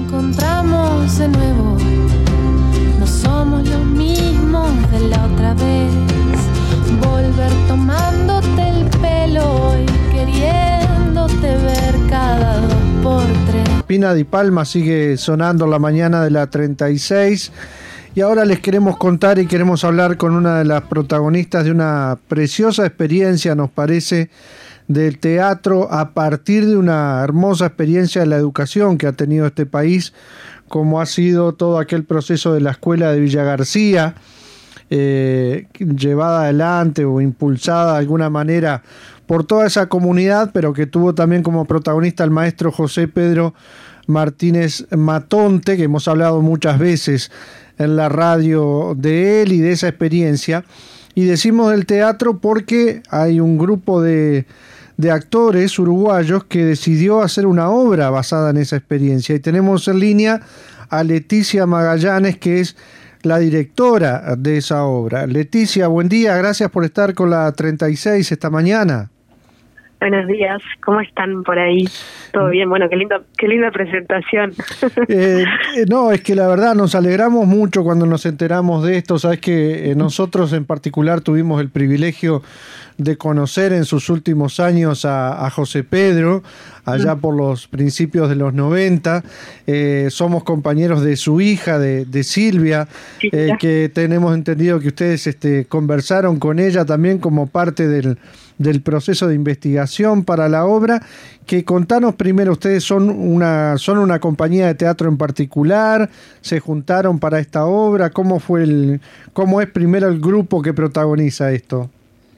encontramos de nuevo. No somos los mismos de la otra vez. Volver tomándote el pelo y queriéndote ver cada 2x3. Pina Di Palma sigue sonando la mañana de la 36. Y ahora les queremos contar y queremos hablar con una de las protagonistas de una preciosa experiencia, nos parece, del teatro a partir de una hermosa experiencia de la educación que ha tenido este país, como ha sido todo aquel proceso de la escuela de Villa García, llevada adelante o impulsada de alguna manera por toda esa comunidad, pero que tuvo también como protagonista al maestro José Pedro Martínez Matonte, que hemos hablado muchas veces en la radio de él y de esa experiencia. Y decimos del teatro porque hay un grupo de actores uruguayos que decidió hacer una obra basada en esa experiencia. Y tenemos en línea a Leticia Magallanes, que es la directora de esa obra. Leticia, buen día, gracias por estar con la 36 esta mañana. Buenos días, ¿cómo están por ahí? ¿Todo bien? Bueno, qué linda presentación. No, es que la verdad nos alegramos mucho cuando nos enteramos de esto. Sabes que nosotros en particular tuvimos el privilegio de conocer en sus últimos años a José Pedro, allá por los principios de los 90. Somos compañeros de su hija, de Silvia, que tenemos entendido que ustedes conversaron con ella también como parte del proceso de investigación para la obra. Que contanos primero, ustedes son una compañía de teatro en particular, se juntaron para esta obra, ¿cómo es primero el grupo que protagoniza esto?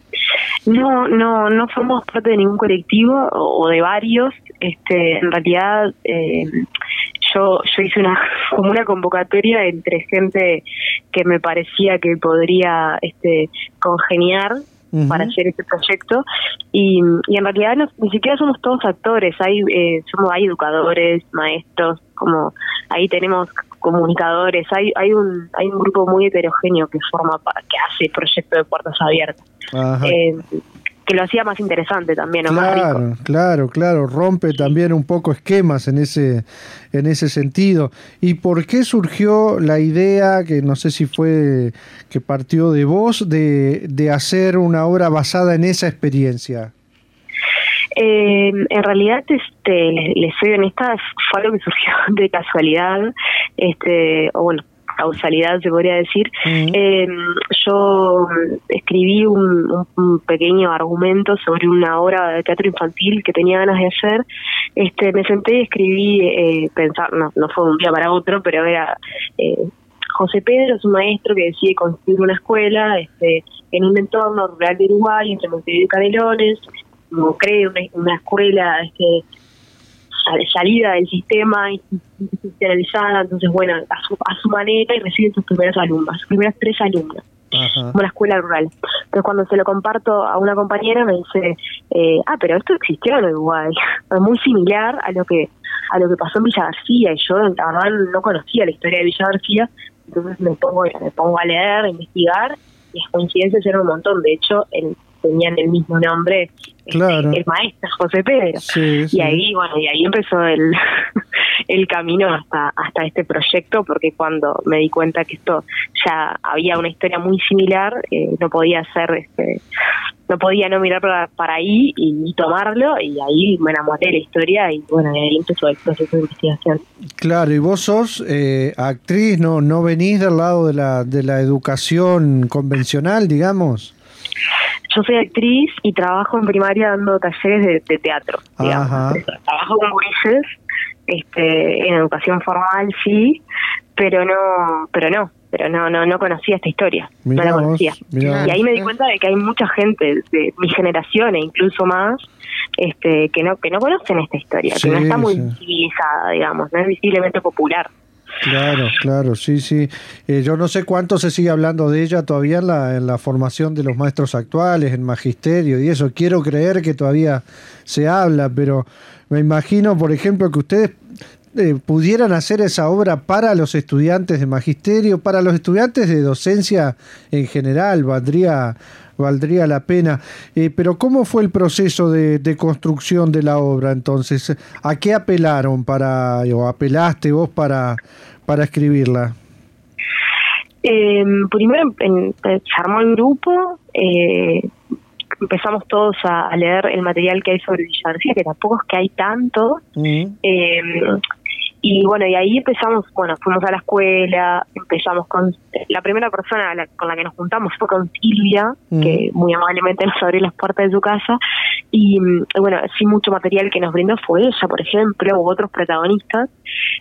No formamos parte de ningún colectivo o de varios. En realidad yo hice una convocatoria entre gente que me parecía que podría congeniar para hacer este proyecto y en realidad ni siquiera somos todos actores, hay educadores, maestros, como ahí tenemos comunicadores, hay un grupo muy heterogéneo que hace el proyecto de Puertas Abiertas, que lo hacía más interesante también, o más rico. Claro, rompe también un poco esquemas en ese sentido. ¿Y por qué surgió la idea, que no sé si fue que partió de vos, de hacer una obra basada en esa experiencia? En realidad, les soy honesta, fue algo que surgió de casualidad, o bueno, causalidad se podría decir. Yo escribí un pequeño argumento sobre una obra de teatro infantil que tenía ganas de hacer. Me senté y escribí, no fue de un día para otro, pero era José Pedro es un maestro que decide construir una escuela en un entorno rural de Uruguay, entre Montevideo y Canelones, como cree una escuela salida del sistema institucionalizada, entonces bueno, a su manera, y reciben sus primeras 3 alumnas, como una escuela rural. Entonces cuando se lo comparto a una compañera me dice, pero esto existió en Uruguay, es muy similar a lo que pasó en Villa García, y yo la verdad no conocía la historia de Villa García, entonces me pongo a leer, a investigar, y las coincidencias eran un montón. De hecho, tenían el mismo nombre, claro, el maestro José Pedro. Sí. Y ahí empezó el camino hasta este proyecto, porque cuando me di cuenta que esto ya había una historia muy similar, no podía no mirar para ahí y tomarlo, y ahí me enamoré de la historia, y bueno, ahí empezó el proceso de investigación. Claro, y vos sos actriz, no venís del lado de la educación convencional, digamos. Yo soy actriz y trabajo en primaria dando talleres de teatro, digamos. Trabajo con gurises, en educación formal sí, pero no conocía esta historia, no la conocía. Y ahí me di cuenta de que hay mucha gente de mi generación e incluso más que no conocen esta historia, que no está muy visibilizada, digamos, no es visiblemente popular. Claro, sí. Yo no sé cuánto se sigue hablando de ella todavía en la formación de los maestros actuales, en magisterio y eso. Quiero creer que todavía se habla, pero me imagino, por ejemplo, que ustedes pudieran hacer esa obra para los estudiantes de magisterio, para los estudiantes de docencia en general, valdría la pena. Pero ¿cómo fue el proceso de construcción de la obra entonces? ¿A qué apelaron o apelaste vos para escribirla? Primero se armó el grupo, empezamos todos a leer el material que hay sobre Villa García, que tampoco es que hay tanto. Y bueno, y ahí empezamos, fuimos a la escuela, empezamos con la primera persona con la que nos juntamos fue con Silvia, que muy amablemente nos abrió las puertas de su casa, y bueno, sí, mucho material que nos brindó fue ella, por ejemplo, u otros protagonistas,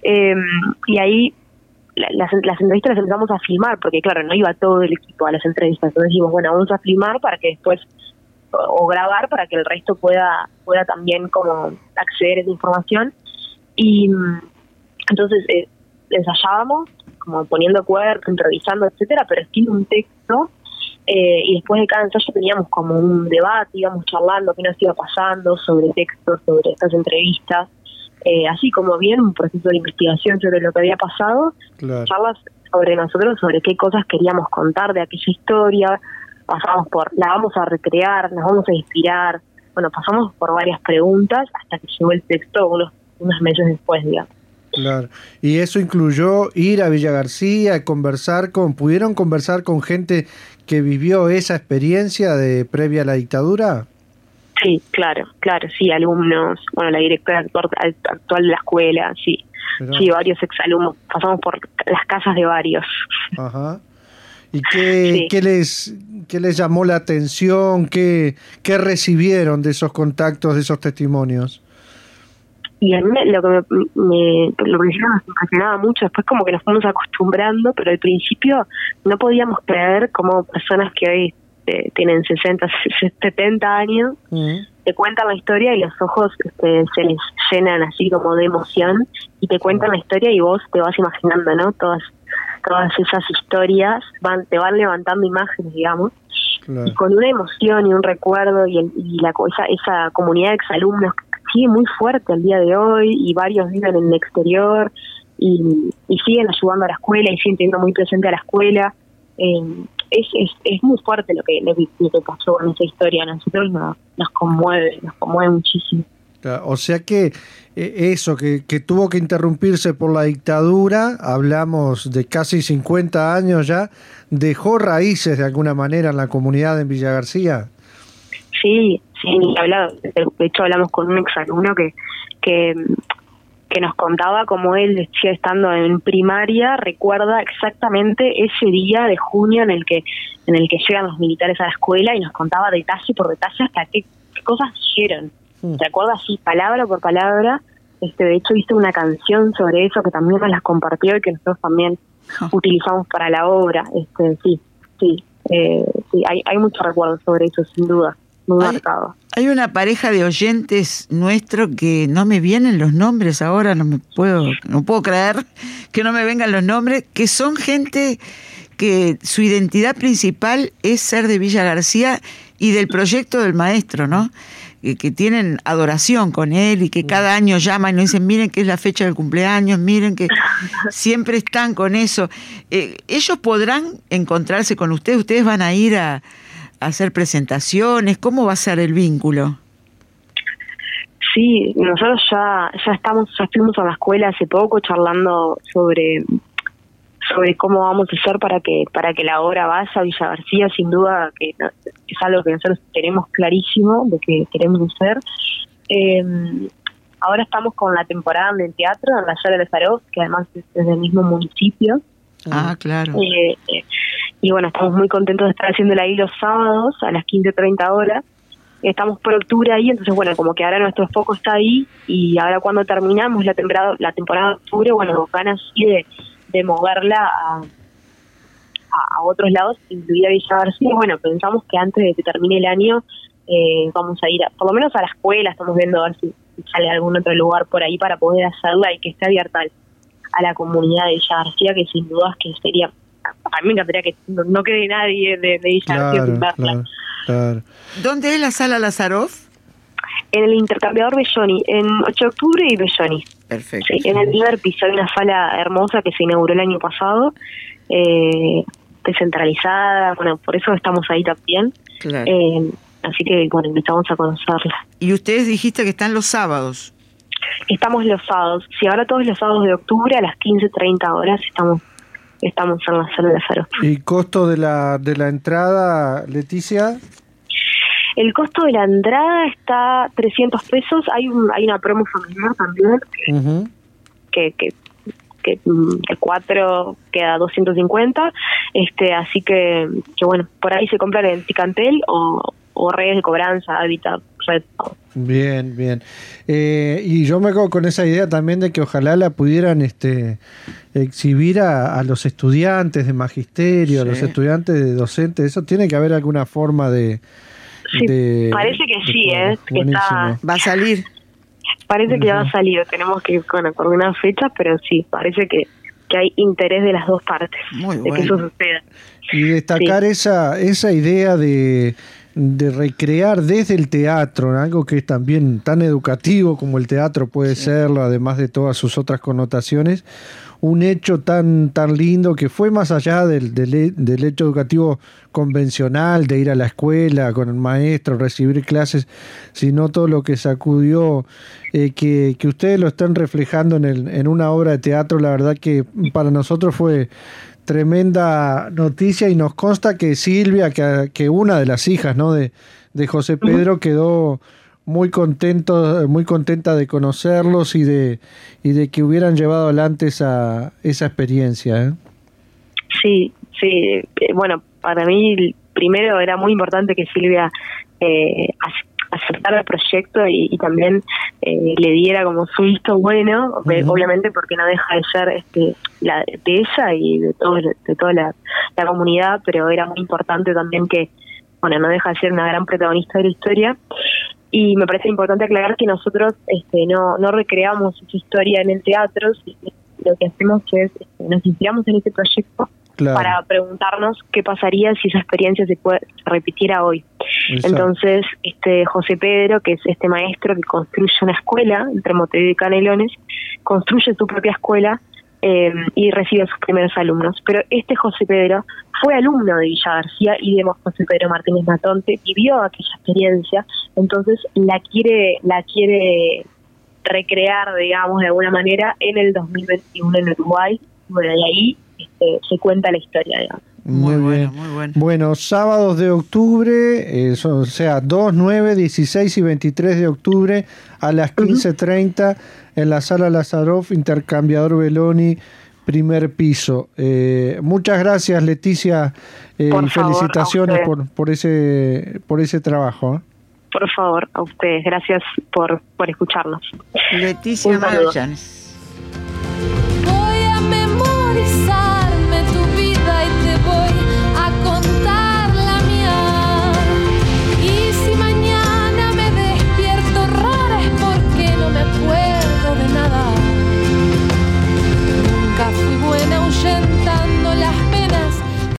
y ahí las entrevistas las empezamos a filmar, porque claro, no iba todo el equipo a las entrevistas, entonces dijimos, bueno, vamos a filmar para que después, o grabar para que el resto pueda también como acceder a esa información, y entonces ensayábamos, como poniendo cuerpo, improvisando, etcétera, pero sin un texto, y después de cada ensayo teníamos como un debate, íbamos charlando qué nos iba pasando sobre textos, sobre estas entrevistas, así como bien un proceso de investigación sobre lo que había pasado, claro. Charlas sobre nosotros, sobre qué cosas queríamos contar de aquella historia, la vamos a recrear, nos vamos a inspirar, pasamos por varias preguntas hasta que llegó el texto unos meses después, digamos. Claro, y eso incluyó ir a Villa García, ¿pudieron conversar con gente que vivió esa experiencia previa a la dictadura? Sí, claro, sí, alumnos, la directora actual de la escuela, sí. Pero... sí, varios exalumnos, pasamos por las casas de varios. Ajá. ¿Y qué les llamó la atención? ¿Qué recibieron de esos contactos, de esos testimonios? Y a mí lo principio nos impresionaba mucho, después como que nos fuimos acostumbrando, pero al principio no podíamos creer cómo personas que hoy tienen 60, 70 años, te cuentan la historia y los ojos se les llenan así como de emoción, y te cuentan la historia y vos te vas imaginando, ¿no? Todas esas historias te van levantando imágenes, digamos, claro. Y con una emoción y un recuerdo, y esa comunidad de exalumnos sigue muy fuerte al día de hoy, y varios viven en el exterior y siguen ayudando a la escuela y siguen teniendo muy presente a la escuela. Es muy fuerte lo que pasó con esa historia. A nosotros nos conmueve muchísimo. O sea que eso que tuvo que interrumpirse por la dictadura, hablamos de casi 50 años ya, dejó raíces de alguna manera en la comunidad en Villa García. Sí, de hecho hablamos con un exalumno que nos contaba cómo él decía, estando en primaria, recuerda exactamente ese día de junio en el que llegan los militares a la escuela, y nos contaba detalle por detalle hasta qué cosas hicieron. ¿Se acuerda así, palabra por palabra? De hecho hizo una canción sobre eso que también nos las compartió y que nosotros también utilizamos para la obra. Sí, hay mucho recuerdo sobre eso, sin duda. Hay una pareja de oyentes nuestros que no me vienen los nombres ahora, no puedo creer que no me vengan los nombres, que son gente que su identidad principal es ser de Villa García y del proyecto del maestro, ¿no? Que tienen adoración con él y que cada año llaman y nos dicen, miren que es la fecha del cumpleaños, miren que siempre están con eso. ¿Ellos podrán encontrarse con ustedes van a ir a hacer presentaciones? ¿Cómo va a ser el vínculo? Sí, nosotros ya estuvimos en la escuela hace poco charlando sobre cómo vamos a hacer para que la obra vaya a Villa García. Sin duda que es algo que nosotros tenemos clarísimo de que queremos hacer. Ahora estamos con la temporada del teatro en la Sala de Lazaroff, que además es del mismo municipio. Ah, claro. Y bueno, estamos muy contentos de estar haciéndola ahí los sábados a las 15:30 horas. Estamos por octubre ahí, entonces bueno, como que ahora nuestro foco está ahí, y ahora cuando terminamos la temporada de octubre, nos ganas sí de moverla a otros lados, incluida Villa García. Bueno, pensamos que antes de que termine el año vamos a ir por lo menos a la escuela, estamos viendo a ver si sale algún otro lugar por ahí para poder hacerla y que esté abierta a la comunidad de Villa García, que sin dudas que sería, a mí me encantaría que no quede nadie de Villa García sin verla. Claro. ¿Dónde es la Sala Lazaroff? En el intercambiador Belloni, en 8 de octubre y Belloni. Perfecto. Sí, en el primer piso hay una sala hermosa que se inauguró el año pasado, descentralizada, bueno, por eso estamos ahí también. Claro. Así que, bueno, invitamos a conocerla. Y ustedes dijiste que están los sábados. Estamos los sábados, sí, ahora todos los sábados de octubre a las 15:30 horas estamos en la sala de Faro. ¿Y costo de la entrada, Leticia? El costo de la entrada está 300 pesos. Hay una promo familiar también, Uh-huh. que de 4 queda 250. Así que bueno, por ahí se compran en Ticantel o redes de cobranza, Hábitat, Red. Bien, bien. Y yo me quedo con esa idea también de que ojalá la pudieran exhibir a los estudiantes de magisterio, a los estudiantes de docentes. Eso tiene que haber alguna forma de... Sí, parece que sí, que está, va a salir. Parece que ya va a salir. Tenemos que coordinar fechas, pero sí, parece que hay interés de las dos partes. Muy de bueno. que eso suceda. Y destacar esa idea de recrear desde el teatro, algo que es también tan educativo como el teatro puede serlo, además de todas sus otras connotaciones, un hecho tan lindo que fue más allá del hecho educativo convencional de ir a la escuela con el maestro, recibir clases, sino todo lo que sacudió, que ustedes lo están reflejando en una obra de teatro. La verdad que para nosotros fue tremenda noticia, y nos consta que Silvia, que una de las hijas, ¿no?, de José Pedro, quedó muy contenta de conocerlos y de que hubieran llevado adelante esa experiencia. Sí, bueno, para mí primero era muy importante que Silvia aceptara el proyecto y también le diera como su visto bueno, obviamente porque no deja de ser de ella y de toda la comunidad, pero era muy importante también que, bueno, no deja de ser una gran protagonista de la historia. Y me parece importante aclarar que nosotros no recreamos esa historia en el teatro, lo que hacemos es nos inspiramos en este proyecto. Claro. Para preguntarnos qué pasaría si esa experiencia se repitiera hoy. Exacto. Entonces, José Pedro, que es este maestro que construye una escuela entre Montevideo y Canelones, construye su propia escuela y recibe a sus primeros alumnos. Pero José Pedro fue alumno de Villa García y de José Pedro Martínez Matonte, vivió aquella experiencia, entonces la quiere recrear, digamos, de alguna manera en el 2021 en Uruguay. Bueno, y ahí se cuenta la historia, digamos. Muy bien. Muy bueno. Bueno, sábados de octubre, o sea, 2, 9, 16 y 23 de octubre a las 15:30 en la Sala Lazaroff, Intercambiador Belloni, primer piso. Muchas gracias, Leticia, y felicitaciones por ese trabajo. Por favor, a ustedes. Gracias por escucharnos. Leticia Magallanes.